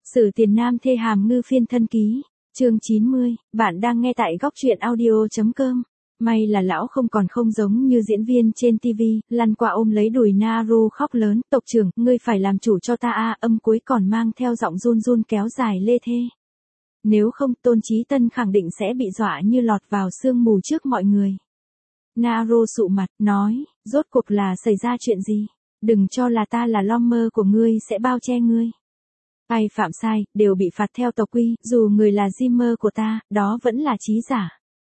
Sử Tiền Nam thê hàm ngư phiên thân ký, chương 90, bạn đang nghe tại góc truyện audio.com. May là lão không còn không giống như diễn viên trên TV, lăn qua ôm lấy đùi Naru khóc lớn, tộc trưởng, ngươi phải làm chủ cho ta a, âm cuối còn mang theo giọng run run kéo dài lê thê. Nếu không, Tôn Chí Tân khẳng định sẽ bị dọa như lọt vào sương mù trước mọi người. Naru sụ mặt, nói, rốt cuộc là xảy ra chuyện gì? Đừng cho là ta là lo mơ của ngươi sẽ bao che ngươi. Ai phạm sai, đều bị phạt theo tộc quy, dù người là di mơ của ta, đó vẫn là trí giả.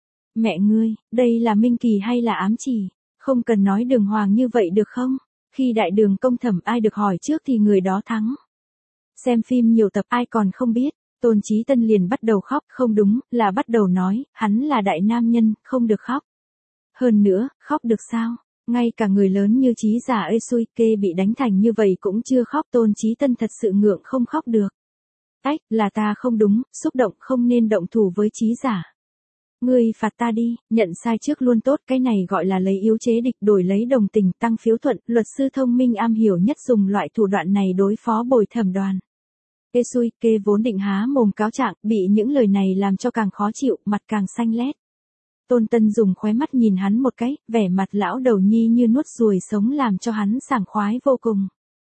Mẹ ngươi, đây là minh kỳ hay là ám chỉ? Không cần nói đường hoàng như vậy được không? Khi đại đường công thẩm ai được hỏi trước thì người đó thắng. Xem phim nhiều tập ai còn không biết, Tôn Chí Tân liền bắt đầu khóc, không đúng, là bắt đầu nói, hắn là đại nam nhân, không được khóc. Hơn nữa, khóc được sao? Ngay cả người lớn như trí giả Esuike bị đánh thành như vậy cũng chưa khóc. Tôn Chí Tân thật sự ngượng không khóc được. Ách, là ta không đúng, xúc động không nên động thủ với trí giả. Ngươi phạt ta đi, nhận sai trước luôn tốt, cái này gọi là lấy yếu chế địch đổi lấy đồng tình tăng phiếu thuận, luật sư thông minh am hiểu nhất dùng loại thủ đoạn này đối phó bồi thẩm đoàn. Esuike vốn định há mồm cáo trạng, bị những lời này làm cho càng khó chịu, mặt càng xanh lét. Tôn Tân dùng khóe mắt nhìn hắn một cái, vẻ mặt lão đầu nhi như nuốt ruồi sống làm cho hắn sảng khoái vô cùng.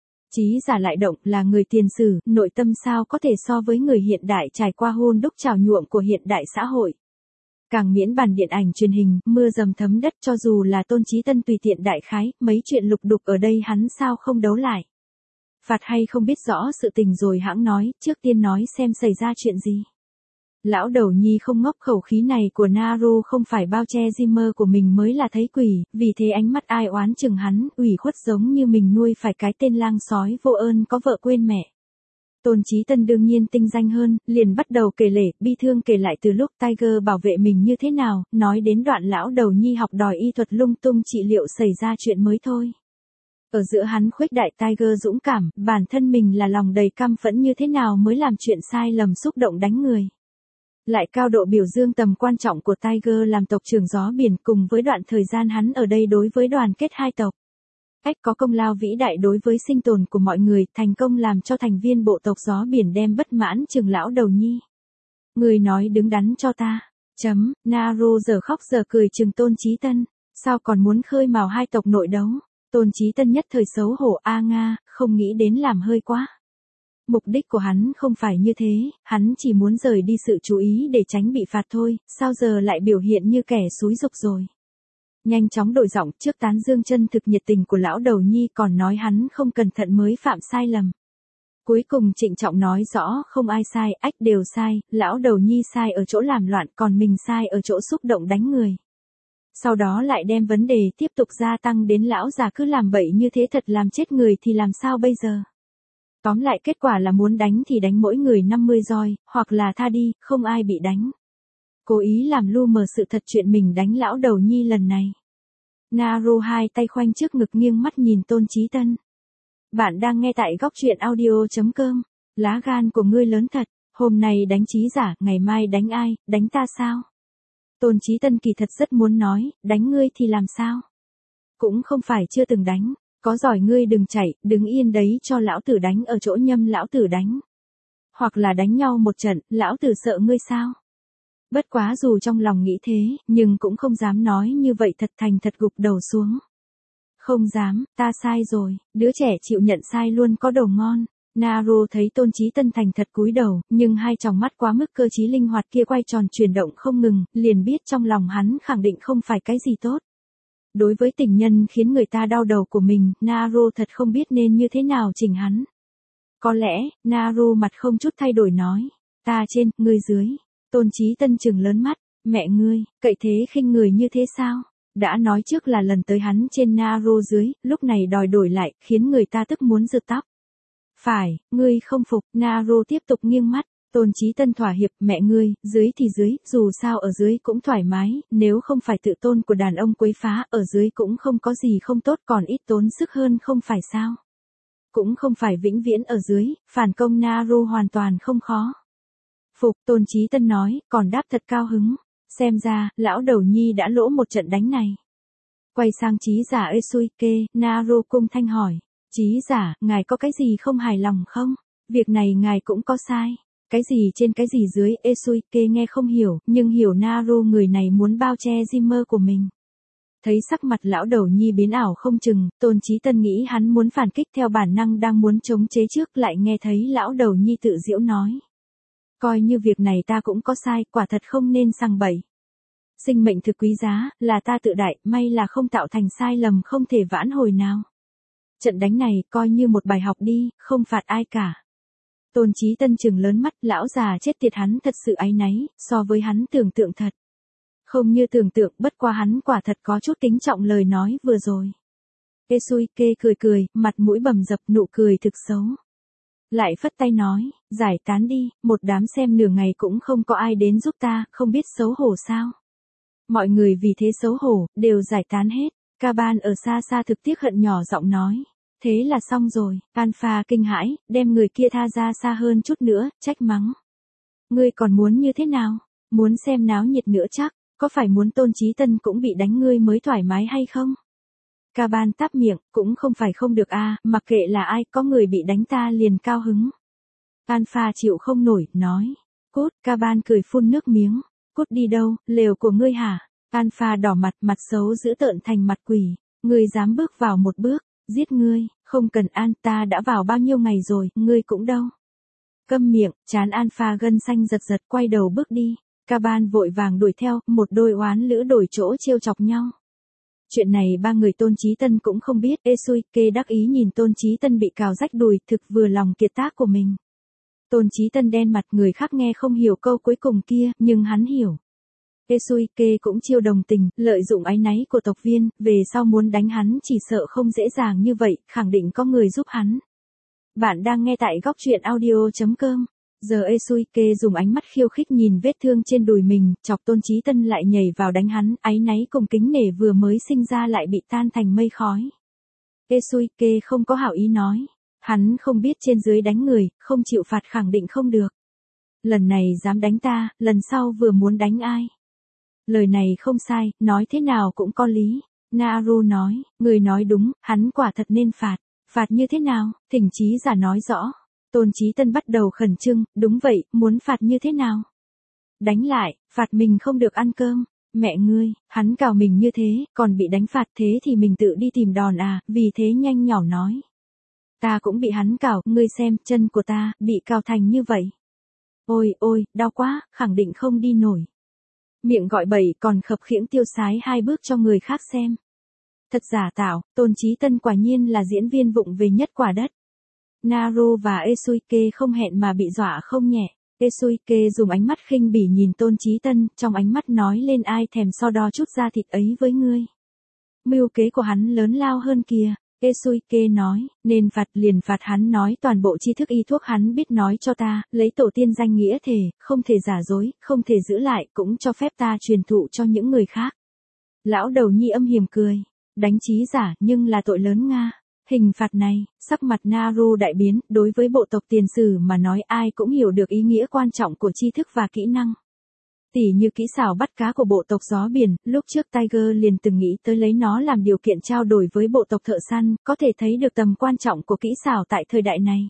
Trí giả lại động, là người tiền sử, nội tâm sao có thể so với người hiện đại trải qua hôn đúc trào nhuộm của hiện đại xã hội. Càng miễn bàn điện ảnh truyền hình, mưa dầm thấm đất, cho dù là Tôn Chí Tân tùy tiện đại khái, mấy chuyện lục đục ở đây hắn sao không đấu lại. Phạt hay không biết rõ sự tình rồi hãng nói, trước tiên nói xem xảy ra chuyện gì. Lão đầu nhi không ngốc, khẩu khí này của Naru không phải bao che di mơ của mình mới là thấy quỷ, vì thế ánh mắt ai oán chừng hắn, ủy khuất giống như mình nuôi phải cái tên lang sói vô ơn có vợ quên mẹ. Tôn Chí Tân đương nhiên tinh danh hơn, liền bắt đầu kể lể, bi thương kể lại từ lúc Tiger bảo vệ mình như thế nào, nói đến đoạn lão đầu nhi học đòi y thuật lung tung trị liệu xảy ra chuyện mới thôi. Ở giữa hắn khuếch đại Tiger dũng cảm, bản thân mình là lòng đầy căm phẫn như thế nào mới làm chuyện sai lầm xúc động đánh người. Lại cao độ biểu dương tầm quan trọng của Tiger làm tộc trưởng gió biển cùng với đoạn thời gian hắn ở đây đối với đoàn kết hai tộc. Ách có công lao vĩ đại đối với sinh tồn của mọi người, thành công làm cho thành viên bộ tộc gió biển đem bất mãn chừng lão đầu nhi. Người nói đứng đắn cho ta. Naru giờ khóc giờ cười chừng Tôn Chí Tân. Sao còn muốn khơi mào hai tộc nội đấu? Tôn Chí Tân nhất thời xấu hổ Nga, không nghĩ đến làm hơi quá. Mục đích của hắn không phải như thế, hắn chỉ muốn rời đi sự chú ý để tránh bị phạt thôi, sao giờ lại biểu hiện như kẻ xúi giục rồi. Nhanh chóng đổi giọng, trước tán dương chân thực nhiệt tình của lão đầu nhi còn nói hắn không cẩn thận mới phạm sai lầm. Cuối cùng trịnh trọng nói rõ không ai sai, ách đều sai, lão đầu nhi sai ở chỗ làm loạn còn mình sai ở chỗ xúc động đánh người. Sau đó lại đem vấn đề tiếp tục gia tăng đến lão già cứ làm bậy như thế thật làm chết người thì làm sao bây giờ. Tóm lại kết quả là muốn đánh thì đánh mỗi người 50 roi, hoặc là tha đi, không ai bị đánh. Cố ý làm lu mờ sự thật chuyện mình đánh lão đầu nhi lần này. Naru hai tay khoanh trước ngực nghiêng mắt nhìn Tôn Chí Tân. Bạn đang nghe tại góc truyện audio.com. Lá gan của ngươi lớn thật, hôm nay đánh trí giả, ngày mai đánh ai, đánh ta sao? Tôn Chí Tân kỳ thật rất muốn nói, đánh ngươi thì làm sao? Cũng không phải chưa từng đánh. Có giỏi ngươi đừng chạy, đứng yên đấy cho lão tử đánh ở chỗ nhâm lão tử đánh. Hoặc là đánh nhau một trận, lão tử sợ ngươi sao? Bất quá dù trong lòng nghĩ thế, nhưng cũng không dám nói như vậy thật thành thật gục đầu xuống. Không dám, ta sai rồi, đứa trẻ chịu nhận sai luôn có đồ ngon. Naru thấy Tôn Chí Tân thành thật cúi đầu, nhưng hai tròng mắt quá mức cơ trí linh hoạt kia quay tròn chuyển động không ngừng, liền biết trong lòng hắn khẳng định không phải cái gì tốt. Đối với tình nhân khiến người ta đau đầu của mình, Naru thật không biết nên như thế nào chỉnh hắn. Có lẽ, Naru mặt không chút thay đổi nói, ta trên, ngươi dưới. Tôn Chí Tân trừng lớn mắt, mẹ ngươi, cậy thế khinh người như thế sao? Đã nói trước là lần tới hắn trên Naru dưới, lúc này đòi đổi lại, khiến người ta tức muốn giật tóc. Phải, ngươi không phục, Naru tiếp tục nghiêng mắt. Tôn Chí Tân thỏa hiệp, mẹ ngươi, dưới thì dưới, dù sao ở dưới cũng thoải mái, nếu không phải tự tôn của đàn ông quấy phá, ở dưới cũng không có gì không tốt còn ít tốn sức hơn không phải sao. Cũng không phải vĩnh viễn ở dưới, phản công Naru hoàn toàn không khó. Phục, Tôn Chí Tân nói, còn đáp thật cao hứng, xem ra, lão đầu nhi đã lỗ một trận đánh này. Quay sang trí giả Esuike, Naru cung thanh hỏi, trí giả, ngài có cái gì không hài lòng không? Việc này ngài cũng có sai. Cái gì trên cái gì dưới, Esuike nghe không hiểu, nhưng hiểu Naru người này muốn bao che Jimmer của mình. Thấy sắc mặt lão đầu nhi biến ảo không chừng, Tôn Chí Tân nghĩ hắn muốn phản kích theo bản năng đang muốn chống chế trước, lại nghe thấy lão đầu nhi tự giễu nói. Coi như việc này ta cũng có sai, quả thật không nên sằng bậy. Sinh mệnh thực quý giá, là ta tự đại, may là không tạo thành sai lầm không thể vãn hồi nào. Trận đánh này coi như một bài học đi, không phạt ai cả. Tôn Chí Tân trừng lớn mắt, lão già chết tiệt hắn thật sự áy náy, so với hắn tưởng tượng thật. Không như tưởng tượng, bất qua hắn quả thật có chút kính trọng lời nói vừa rồi. Esuike cười cười, mặt mũi bầm dập, nụ cười thực xấu. Lại phất tay nói, giải tán đi, một đám xem nửa ngày cũng không có ai đến giúp ta, không biết xấu hổ sao. Mọi người vì thế xấu hổ, đều giải tán hết. Caban ở xa xa thực tiếc hận nhỏ giọng nói. Thế là xong rồi, Alpha kinh hãi, đem người kia tha ra xa hơn chút nữa, trách mắng. Ngươi còn muốn như thế nào? Muốn xem náo nhiệt nữa chắc, có phải muốn Tôn Chí Tân cũng bị đánh ngươi mới thoải mái hay không? Caban táp miệng, cũng không phải không được a, mặc kệ là ai, có người bị đánh ta liền cao hứng. Alpha chịu không nổi, nói. Cút, Caban cười phun nước miếng. Cút đi đâu, lều của ngươi hả? Alpha đỏ mặt, mặt xấu dữ tợn thành mặt quỷ. Ngươi dám bước vào một bước, giết ngươi, không cần an, ta đã vào bao nhiêu ngày rồi, ngươi cũng đâu. Câm miệng, trán Alpha gân xanh giật giật, quay đầu bước đi. Caban vội vàng đuổi theo, một đôi oán lữ đổi chỗ trêu chọc nhau. Chuyện này ba người Tôn Chí Tân cũng không biết, Esuike đắc ý nhìn Tôn Chí Tân bị cào rách đùi, thực vừa lòng kiệt tác của mình. Tôn Chí Tân đen mặt, người khác nghe không hiểu câu cuối cùng kia, nhưng hắn hiểu. Esuike cũng chiêu đồng tình, lợi dụng áy náy của tộc viên, về sau muốn đánh hắn chỉ sợ không dễ dàng như vậy, khẳng định có người giúp hắn. Bạn đang nghe tại góc truyện audio.com. Giờ Esuike dùng ánh mắt khiêu khích nhìn vết thương trên đùi mình, chọc Tôn Chí Tân lại nhảy vào đánh hắn, áy náy cùng kính nể vừa mới sinh ra lại bị tan thành mây khói. Esuike không có hảo ý nói. Hắn không biết trên dưới đánh người, không chịu phạt khẳng định không được. Lần này dám đánh ta, lần sau vừa muốn đánh ai. Lời này không sai, nói thế nào cũng có lý. Naru nói, người nói đúng, hắn quả thật nên phạt. Phạt như thế nào, thỉnh chí giả nói rõ. Tôn Chí Tân bắt đầu khẩn trương, đúng vậy, muốn phạt như thế nào? Đánh lại, phạt mình không được ăn cơm. Mẹ ngươi, hắn cào mình như thế, còn bị đánh phạt thế thì mình tự đi tìm đòn à, vì thế nhanh nhỏ nói. Ta cũng bị hắn cào, ngươi xem, chân của ta, bị cào thành như vậy. Ôi ôi, đau quá, khẳng định không đi nổi. Miệng gọi bậy còn khập khiễng tiêu sái hai bước cho người khác xem. Thật giả tạo, Tôn Chí Tân quả nhiên là diễn viên vụng về nhất quả đất. Naru và Esuike không hẹn mà bị dọa không nhẹ. Esuike dùng ánh mắt khinh bỉ nhìn Tôn Chí Tân, trong ánh mắt nói lên ai thèm so đo chút da thịt ấy với ngươi. Mưu kế của hắn lớn lao hơn kìa. Esuike nói, nên phạt liền phạt hắn nói toàn bộ tri thức y thuốc hắn biết nói cho ta, lấy tổ tiên danh nghĩa thề, không thể giả dối, không thể giữ lại, cũng cho phép ta truyền thụ cho những người khác. Lão đầu nhi âm hiểm cười, đánh trí giả nhưng là tội lớn Nga. Hình phạt này, sắc mặt Naru đại biến, đối với bộ tộc tiền sử mà nói ai cũng hiểu được ý nghĩa quan trọng của tri thức và kỹ năng. Tỉ như kỹ xảo bắt cá của bộ tộc gió biển, lúc trước Tiger liền từng nghĩ tới lấy nó làm điều kiện trao đổi với bộ tộc thợ săn, có thể thấy được tầm quan trọng của kỹ xảo tại thời đại này.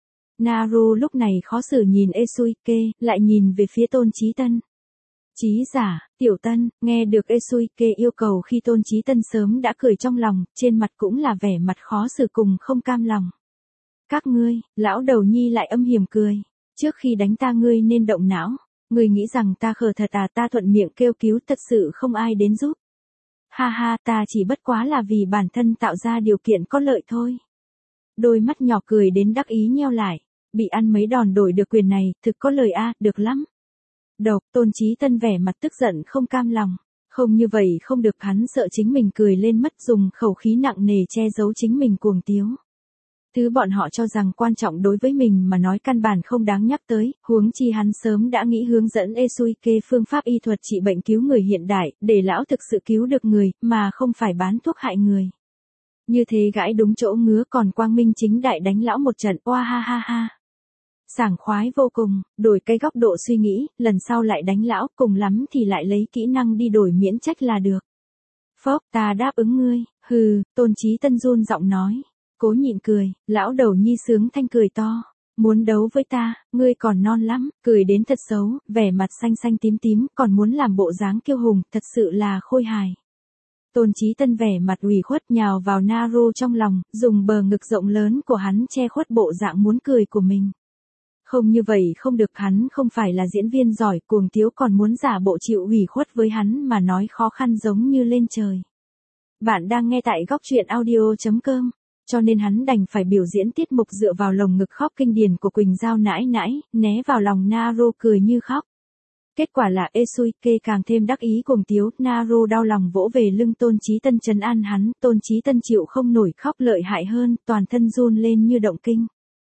Naru lúc này khó xử nhìn Esuike, lại nhìn về phía Tôn Chí Tân. Chí giả, tiểu Tân, nghe được Esuike yêu cầu khi Tôn Chí Tân sớm đã cười trong lòng, trên mặt cũng là vẻ mặt khó xử cùng không cam lòng. Các ngươi, lão đầu nhi lại âm hiểm cười. Trước khi đánh ta ngươi nên động não. Ngươi nghĩ rằng ta khờ thật à, ta thuận miệng kêu cứu thật sự không ai đến giúp. Ha ha, ta chỉ bất quá là vì bản thân tạo ra điều kiện có lợi thôi. Đôi mắt nhỏ cười đến đắc ý nheo lại. Bị ăn mấy đòn đổi được quyền này, thực có lời a, được lắm. Độc, Tôn Chí Tân vẻ mặt tức giận không cam lòng. Không như vậy không được, hắn sợ chính mình cười lên mất, dùng khẩu khí nặng nề che giấu chính mình cuồng tiếu. Thứ bọn họ cho rằng quan trọng đối với mình mà nói căn bản không đáng nhắc tới, huống chi hắn sớm đã nghĩ hướng dẫn Esuike phương pháp y thuật trị bệnh cứu người hiện đại, để lão thực sự cứu được người, mà không phải bán thuốc hại người. Như thế gãi đúng chỗ ngứa, còn quang minh chính đại đánh lão một trận, oa ha ha ha. Sảng khoái vô cùng, đổi cái góc độ suy nghĩ, lần sau lại đánh lão, cùng lắm thì lại lấy kỹ năng đi đổi miễn trách là được. Phốc, ta đáp ứng ngươi, hừ, Tôn Chí Tân run giọng nói. Cố nhịn cười, lão đầu nhi sướng thanh cười to. Muốn đấu với ta, ngươi còn non lắm, cười đến thật xấu, vẻ mặt xanh xanh tím tím, còn muốn làm bộ dáng kiêu hùng, thật sự là khôi hài. Tôn Chí Tân vẻ mặt ủy khuất nhào vào Naru trong lòng, dùng bờ ngực rộng lớn của hắn che khuất bộ dạng muốn cười của mình. Không như vậy không được, hắn không phải là diễn viên giỏi, Cuồng Tiếu còn muốn giả bộ chịu ủy khuất với hắn mà nói khó khăn giống như lên trời. Bạn đang nghe tại góc truyện audio.com, cho nên hắn đành phải biểu diễn tiết mục dựa vào lồng ngực khóc kinh điển của Quỳnh Giao nãi nãi, né vào lòng Naru cười như khóc. Kết quả là Esuike càng thêm đắc ý Cuồng Tiếu, Naru đau lòng vỗ về lưng Tôn Chí Tân trấn an hắn, Tôn Chí Tân chịu không nổi khóc lợi hại hơn, toàn thân run lên như động kinh.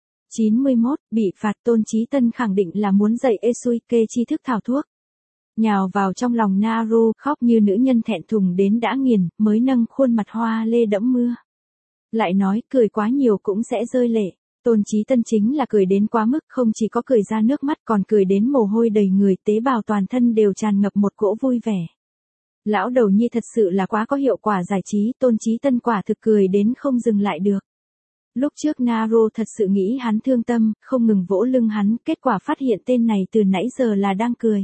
91, bị phạt Tôn Chí Tân khẳng định là muốn dạy Esuike tri thức thảo thuốc. Nhào vào trong lòng Naru, khóc như nữ nhân thẹn thùng đến đã nghiền, mới nâng khuôn mặt hoa lê đẫm mưa. Lại nói, cười quá nhiều cũng sẽ rơi lệ. Tôn Chí Tân chính là cười đến quá mức, không chỉ có cười ra nước mắt còn cười đến mồ hôi đầy người, tế bào toàn thân đều tràn ngập một cỗ vui vẻ. Lão đầu nhi thật sự là quá có hiệu quả giải trí, Tôn Chí Tân quả thực cười đến không dừng lại được. Lúc trước Naru thật sự nghĩ hắn thương tâm, không ngừng vỗ lưng hắn, kết quả phát hiện tên này từ nãy giờ là đang cười.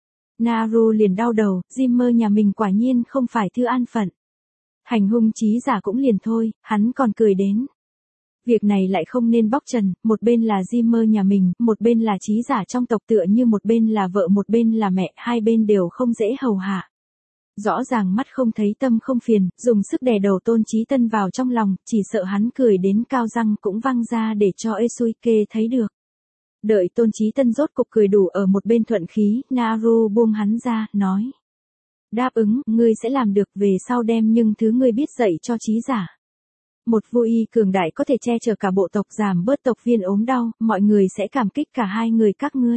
Naru liền đau đầu, Jimmer nhà mình quả nhiên không phải thư an phận. Hành hung trí giả cũng liền thôi, hắn còn cười đến. Việc này lại không nên bóc trần, một bên là Jimmer nhà mình, một bên là trí giả trong tộc, tựa như một bên là vợ một bên là mẹ, hai bên đều không dễ hầu hạ. Rõ ràng mắt không thấy tâm không phiền, dùng sức đè đầu Tôn Chí Tân vào trong lòng, chỉ sợ hắn cười đến cao răng cũng văng ra để cho Esuike thấy được. Đợi Tôn Chí Tân rốt cục cười đủ ở một bên thuận khí, Naru buông hắn ra, nói. Đáp ứng, ngươi sẽ làm được, về sau đem nhưng thứ ngươi biết dạy cho trí giả. Một vô y cường đại có thể che chở cả bộ tộc, giảm bớt tộc viên ốm đau, mọi người sẽ cảm kích cả hai người các ngươi.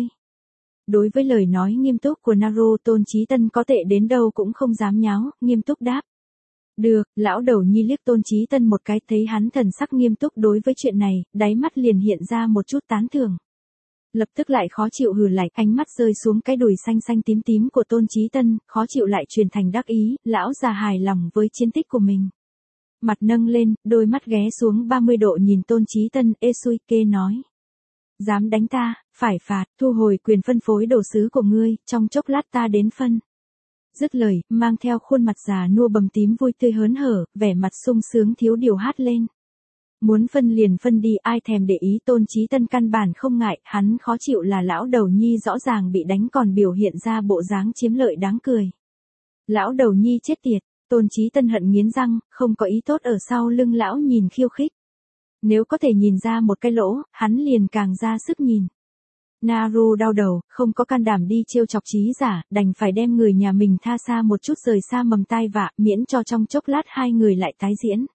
Đối với lời nói nghiêm túc của Naru, Tôn Chí Tân có tệ đến đâu cũng không dám nháo, nghiêm túc đáp. Được, lão đầu nhi liếc Tôn Chí Tân một cái, thấy hắn thần sắc nghiêm túc đối với chuyện này, đáy mắt liền hiện ra một chút tán thưởng. Lập tức lại khó chịu hừ lạnh, ánh mắt rơi xuống cái đùi xanh xanh tím tím của Tôn Chí Tân, khó chịu lại truyền thành đắc ý, lão già hài lòng với chiến tích của mình. Mặt nâng lên, đôi mắt ghé xuống 30 độ nhìn Tôn Chí Tân, Esuike nói. Dám đánh ta, phải phạt, thu hồi quyền phân phối đồ sứ của ngươi, trong chốc lát ta đến phân. Dứt lời, mang theo khuôn mặt già nua bầm tím vui tươi hớn hở, vẻ mặt sung sướng thiếu điều hát lên. Muốn phân liền phân đi, ai thèm để ý, Tôn Chí Tân căn bản không ngại, hắn khó chịu là lão đầu nhi rõ ràng bị đánh còn biểu hiện ra bộ dáng chiếm lợi đáng cười. Lão đầu nhi chết tiệt, Tôn Chí Tân hận nghiến răng, không có ý tốt ở sau lưng lão nhìn khiêu khích. Nếu có thể nhìn ra một cái lỗ, hắn liền càng ra sức nhìn. Naru đau đầu, không có can đảm đi trêu chọc trí giả, đành phải đem người nhà mình tha xa một chút, rời xa mầm tai vạ, miễn cho trong chốc lát hai người lại tái diễn.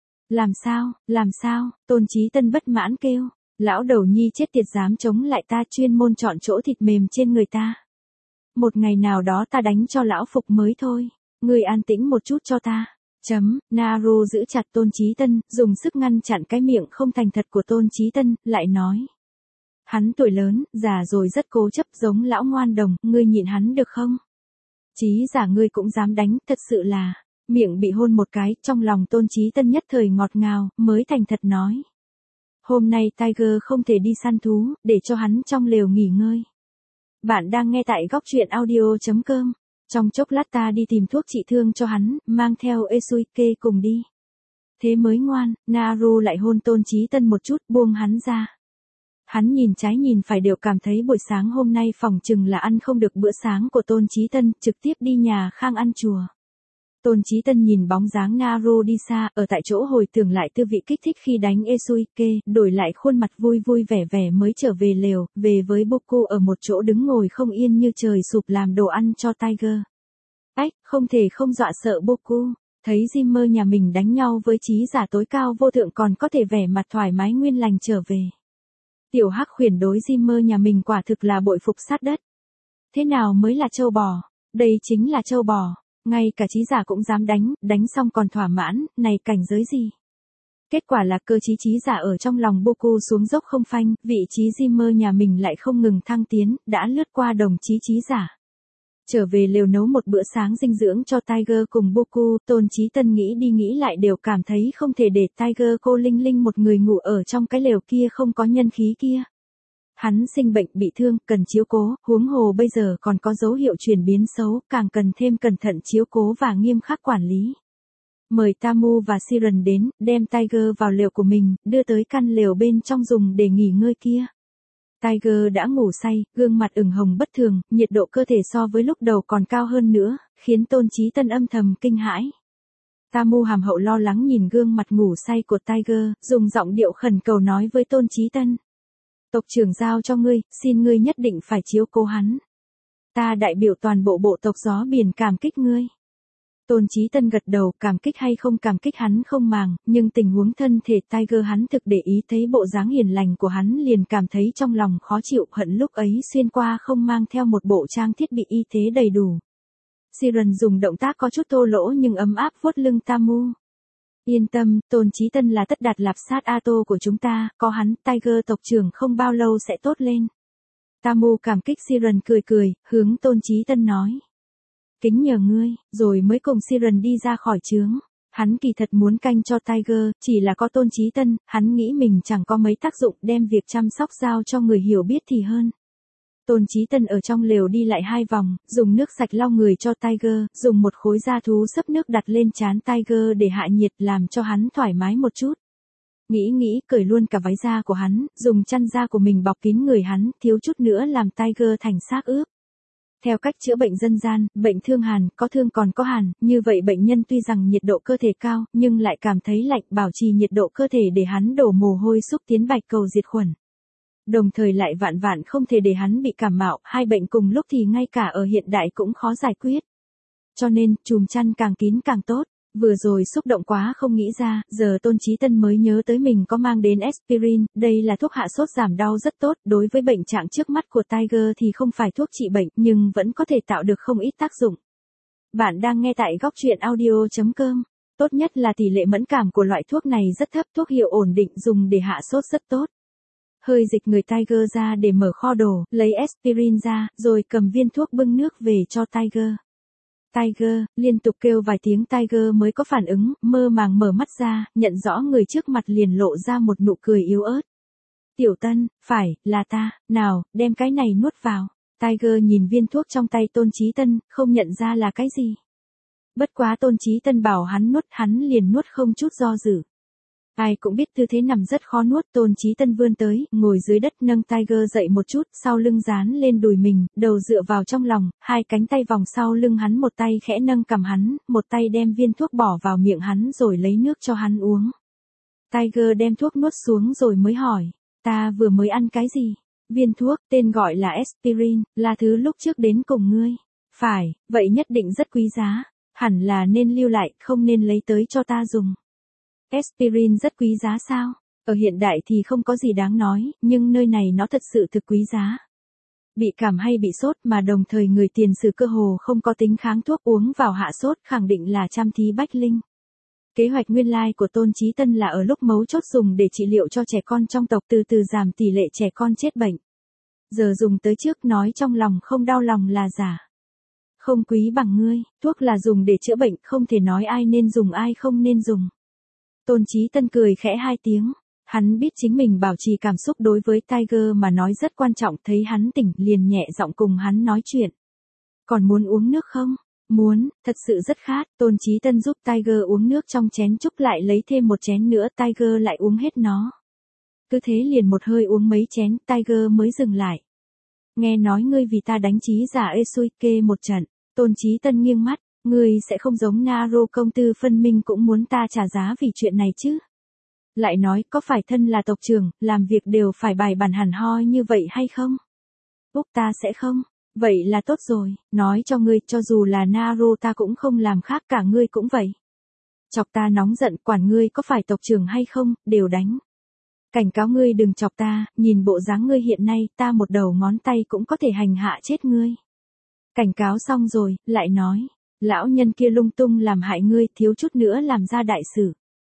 Làm sao, Tôn Chí Tân bất mãn kêu, lão đầu nhi chết tiệt dám chống lại ta, chuyên môn chọn chỗ thịt mềm trên người ta. Một ngày nào đó ta đánh cho lão phục mới thôi, ngươi an tĩnh một chút cho ta. Naru giữ chặt Tôn Chí Tân, dùng sức ngăn chặn cái miệng không thành thật của Tôn Chí Tân, lại nói. Hắn tuổi lớn, già rồi rất cố chấp giống lão ngoan đồng, ngươi nhịn hắn được không? Trí giả ngươi cũng dám đánh, thật sự là, miệng bị hôn một cái, trong lòng Tôn Chí Tân nhất thời ngọt ngào, mới thành thật nói. Hôm nay Tiger không thể đi săn thú, để cho hắn trong lều nghỉ ngơi. Bạn đang nghe tại góc truyện audio.com. Trong chốc lát ta đi tìm thuốc trị thương cho hắn, mang theo Esuike cùng đi. Thế mới ngoan, Naru lại hôn Tôn Chí Tân một chút, buông hắn ra. Hắn nhìn trái nhìn phải đều cảm thấy buổi sáng hôm nay phỏng chừng là ăn không được bữa sáng của Tôn Chí Tân, trực tiếp đi nhà Khang ăn chùa. Tôn Chí Tân nhìn bóng dáng Naru đi xa, ở tại chỗ hồi tưởng lại tư vị kích thích khi đánh Esuike, đổi lại khuôn mặt vui vui vẻ vẻ mới trở về lều, về với Boku ở một chỗ đứng ngồi không yên như trời sụp làm đồ ăn cho Tiger. Ách, không thể không dọa sợ Boku, thấy Jimmer nhà mình đánh nhau với trí giả tối cao vô thượng còn có thể vẻ mặt thoải mái nguyên lành trở về. Tiểu Hắc khuyển đối Jimmer nhà mình quả thực là bội phục sát đất. Thế nào mới là trâu bò? Đây chính là trâu bò. Ngay cả trí giả cũng dám đánh xong còn thỏa mãn, này cảnh giới gì? Kết quả là cơ trí giả ở trong lòng Boku xuống dốc không phanh, vị trí Jimmer nhà mình lại không ngừng thăng tiến, đã lướt qua đồng trí giả. Trở về lều nấu một bữa sáng dinh dưỡng cho Tiger cùng Boku, Tôn Chí Tân nghĩ đi nghĩ lại đều cảm thấy không thể để Tiger cô Linh Linh một người ngủ ở trong cái lều kia không có nhân khí kia. Hắn sinh bệnh bị thương, cần chiếu cố, huống hồ bây giờ còn có dấu hiệu chuyển biến xấu, càng cần thêm cẩn thận chiếu cố và nghiêm khắc quản lý. Mời Tamu và Siren đến, đem Tiger vào lều của mình, đưa tới căn lều bên trong dùng để nghỉ ngơi kia. Tiger đã ngủ say, gương mặt ửng hồng bất thường, nhiệt độ cơ thể so với lúc đầu còn cao hơn nữa, khiến Tôn Chí Tân âm thầm kinh hãi. Tamu hàm hậu lo lắng nhìn gương mặt ngủ say của Tiger, dùng giọng điệu khẩn cầu nói với Tôn Chí Tân. Tộc trưởng giao cho ngươi, xin ngươi nhất định phải chiếu cố hắn. Ta đại biểu toàn bộ bộ tộc gió biển cảm kích ngươi. Tôn Chí Tân gật đầu, cảm kích hay không cảm kích hắn không màng, nhưng tình huống thân thể Tiger hắn thực để ý, thấy bộ dáng hiền lành của hắn liền cảm thấy trong lòng khó chịu, hận lúc ấy xuyên qua không mang theo một bộ trang thiết bị y tế đầy đủ. Siren dùng động tác có chút thô lỗ nhưng ấm áp vuốt lưng Tamu. Yên tâm, Tôn Chí Tân là tất đạt lạp sát Ato của chúng ta, có hắn, Tiger tộc trưởng không bao lâu sẽ tốt lên. Tamu cảm kích Siren cười cười, hướng Tôn Chí Tân nói. Kính nhờ ngươi, rồi mới cùng Siren đi ra khỏi trướng. Hắn kỳ thật muốn canh cho Tiger, chỉ là có Tôn Chí Tân, hắn nghĩ mình chẳng có mấy tác dụng, đem việc chăm sóc giao cho người hiểu biết thì hơn. Tôn Chí Tân ở trong lều đi lại 2 vòng, dùng nước sạch lau người cho Tiger, dùng một khối da thú xấp nước đặt lên trán Tiger để hạ nhiệt, làm cho hắn thoải mái một chút. Nghĩ, cởi luôn cả váy da của hắn, dùng chăn da của mình bọc kín người hắn, thiếu chút nữa làm Tiger thành xác ướp. Theo cách chữa bệnh dân gian, bệnh thương hàn, có thương còn có hàn, như vậy bệnh nhân tuy rằng nhiệt độ cơ thể cao, nhưng lại cảm thấy lạnh, bảo trì nhiệt độ cơ thể để hắn đổ mồ hôi xúc tiến bạch cầu diệt khuẩn. Đồng thời lại vạn không thể để hắn bị cảm mạo, hai bệnh cùng lúc thì ngay cả ở hiện đại cũng khó giải quyết. Cho nên, chùm chăn càng kín càng tốt. Vừa rồi xúc động quá không nghĩ ra, giờ Tôn Chí Tân mới nhớ tới mình có mang đến aspirin, đây là thuốc hạ sốt giảm đau rất tốt, đối với bệnh trạng trước mắt của Tiger thì không phải thuốc trị bệnh, nhưng vẫn có thể tạo được không ít tác dụng. Bạn đang nghe tại góc truyện audio.com. Tốt nhất là tỷ lệ mẫn cảm của loại thuốc này rất thấp, thuốc hiệu ổn định dùng để hạ sốt rất tốt. Hơi dịch người Tiger ra để mở kho đồ, lấy aspirin ra, rồi cầm viên thuốc bưng nước về cho Tiger. Tiger, liên tục kêu vài tiếng Tiger mới có phản ứng, mơ màng mở mắt ra, nhận rõ người trước mặt liền lộ ra một nụ cười yếu ớt. Tiểu Tân, phải, là ta, nào, đem cái này nuốt vào. Tiger nhìn viên thuốc trong tay Tôn Chí Tân, không nhận ra là cái gì. Bất quá Tôn Chí Tân bảo hắn nuốt, hắn liền nuốt không chút do dự. Ai cũng biết tư thế nằm rất khó nuốt, Tôn Chí Tân vươn tới, ngồi dưới đất nâng Tiger dậy một chút, sau lưng dán lên đùi mình, đầu dựa vào trong lòng, hai cánh tay vòng sau lưng hắn, một tay khẽ nâng cằm hắn, một tay đem viên thuốc bỏ vào miệng hắn rồi lấy nước cho hắn uống. Tiger đem thuốc nuốt xuống rồi mới hỏi, ta vừa mới ăn cái gì? Viên thuốc, tên gọi là aspirin, là thứ lúc trước đến cùng ngươi. Phải, vậy nhất định rất quý giá, hẳn là nên lưu lại, không nên lấy tới cho ta dùng. Aspirin rất quý giá sao? Ở hiện đại thì không có gì đáng nói, nhưng nơi này nó thật sự thực quý giá. Bị cảm hay bị sốt mà đồng thời người tiền sử cơ hồ không có tính kháng thuốc, uống vào hạ sốt khẳng định là trăm thí bách linh. Kế hoạch nguyên lai của Tôn Chí Tân là ở lúc mấu chốt dùng để trị liệu cho trẻ con trong tộc, từ từ giảm tỷ lệ trẻ con chết bệnh. Giờ dùng tới trước nói trong lòng không đau lòng là giả. Không quý bằng ngươi, thuốc là dùng để chữa bệnh, không thể nói ai nên dùng ai không nên dùng. Tôn Chí Tân cười khẽ 2 tiếng, hắn biết chính mình bảo trì cảm xúc đối với Tiger mà nói rất quan trọng, thấy hắn tỉnh liền nhẹ giọng cùng hắn nói chuyện. Còn muốn uống nước không? Muốn, thật sự rất khát. Tôn Chí Tân giúp Tiger uống nước trong chén chúc lại lấy thêm một chén nữa, Tiger lại uống hết nó. Cứ thế liền một hơi uống mấy chén, Tiger mới dừng lại. Nghe nói ngươi vì ta đánh trí giả Esuike một trận. Tôn Chí Tân nghiêng mắt. Ngươi sẽ không giống Naru công tư phân minh cũng muốn ta trả giá vì chuyện này chứ? Lại nói, có phải thân là tộc trưởng, làm việc đều phải bài bản hẳn hoi như vậy hay không? Úc ta sẽ không. Vậy là tốt rồi, nói cho ngươi, cho dù là Naru ta cũng không làm khác, cả ngươi cũng vậy. Chọc ta nóng giận, quản ngươi có phải tộc trưởng hay không, đều đánh. Cảnh cáo ngươi đừng chọc ta, nhìn bộ dáng ngươi hiện nay, ta một đầu ngón tay cũng có thể hành hạ chết ngươi. Cảnh cáo xong rồi, lại nói. Lão nhân kia lung tung làm hại ngươi, thiếu chút nữa làm ra đại sự.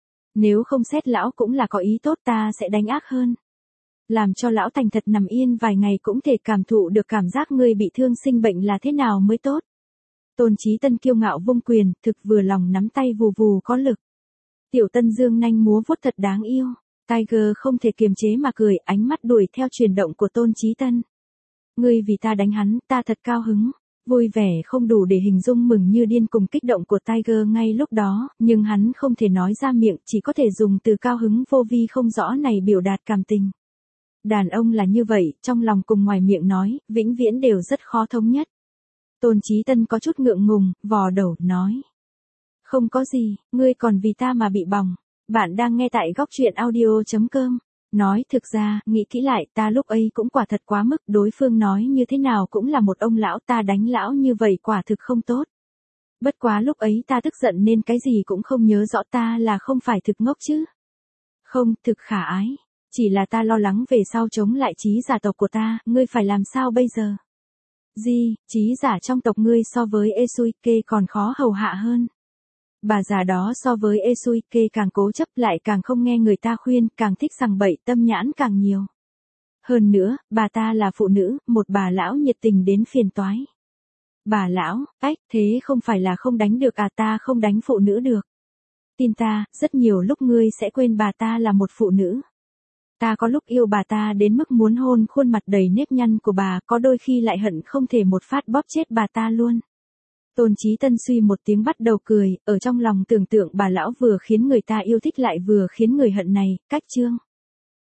Nếu không xét lão cũng là có ý tốt, ta sẽ đánh ác hơn. Làm cho lão thành thật nằm yên vài ngày cũng thể cảm thụ được cảm giác ngươi bị thương sinh bệnh là thế nào mới tốt. Tôn Chí Tân kiêu ngạo vung quyền, thực vừa lòng nắm tay vù vù có lực. Tiểu Tân dương nanh múa vuốt thật đáng yêu. Tiger không thể kiềm chế mà cười, ánh mắt đuổi theo chuyển động của Tôn Chí Tân. Ngươi vì ta đánh hắn, ta thật cao hứng. Vui vẻ không đủ để hình dung mừng như điên cùng kích động của Tiger ngay lúc đó, nhưng hắn không thể nói ra miệng, chỉ có thể dùng từ cao hứng vô vi không rõ này biểu đạt cảm tình. Đàn ông là như vậy, trong lòng cùng ngoài miệng nói, vĩnh viễn đều rất khó thống nhất. Tôn Chí Tân có chút ngượng ngùng, vò đầu, nói. Không có gì, ngươi còn vì ta mà bị bỏng. Bạn đang nghe tại góc truyện audio.com. Nói thực ra, nghĩ kỹ lại, ta lúc ấy cũng quả thật quá mức, đối phương nói như thế nào cũng là một ông lão, ta đánh lão như vậy quả thực không tốt. Bất quá lúc ấy ta tức giận nên cái gì cũng không nhớ rõ, ta là không phải thực ngốc chứ. Không, thực khả ái. Chỉ là ta lo lắng về sau chống lại trí giả tộc của ta, ngươi phải làm sao bây giờ? Gì, trí giả trong tộc ngươi so với Esuike còn khó hầu hạ hơn. Bà già đó so với Esuike càng cố chấp, lại càng không nghe người ta khuyên, càng thích sằng bậy, tâm nhãn càng nhiều. Hơn nữa, bà ta là phụ nữ, một bà lão nhiệt tình đến phiền toái. Bà lão, ách, thế không phải là không đánh được à, ta không đánh phụ nữ được. Tin ta, rất nhiều lúc ngươi sẽ quên bà ta là một phụ nữ. Ta có lúc yêu bà ta đến mức muốn hôn khuôn mặt đầy nếp nhăn của bà, có đôi khi lại hận không thể một phát bóp chết bà ta luôn. Tôn Chí Tân suy một tiếng bắt đầu cười, ở trong lòng tưởng tượng bà lão vừa khiến người ta yêu thích lại vừa khiến người hận này, cách chương.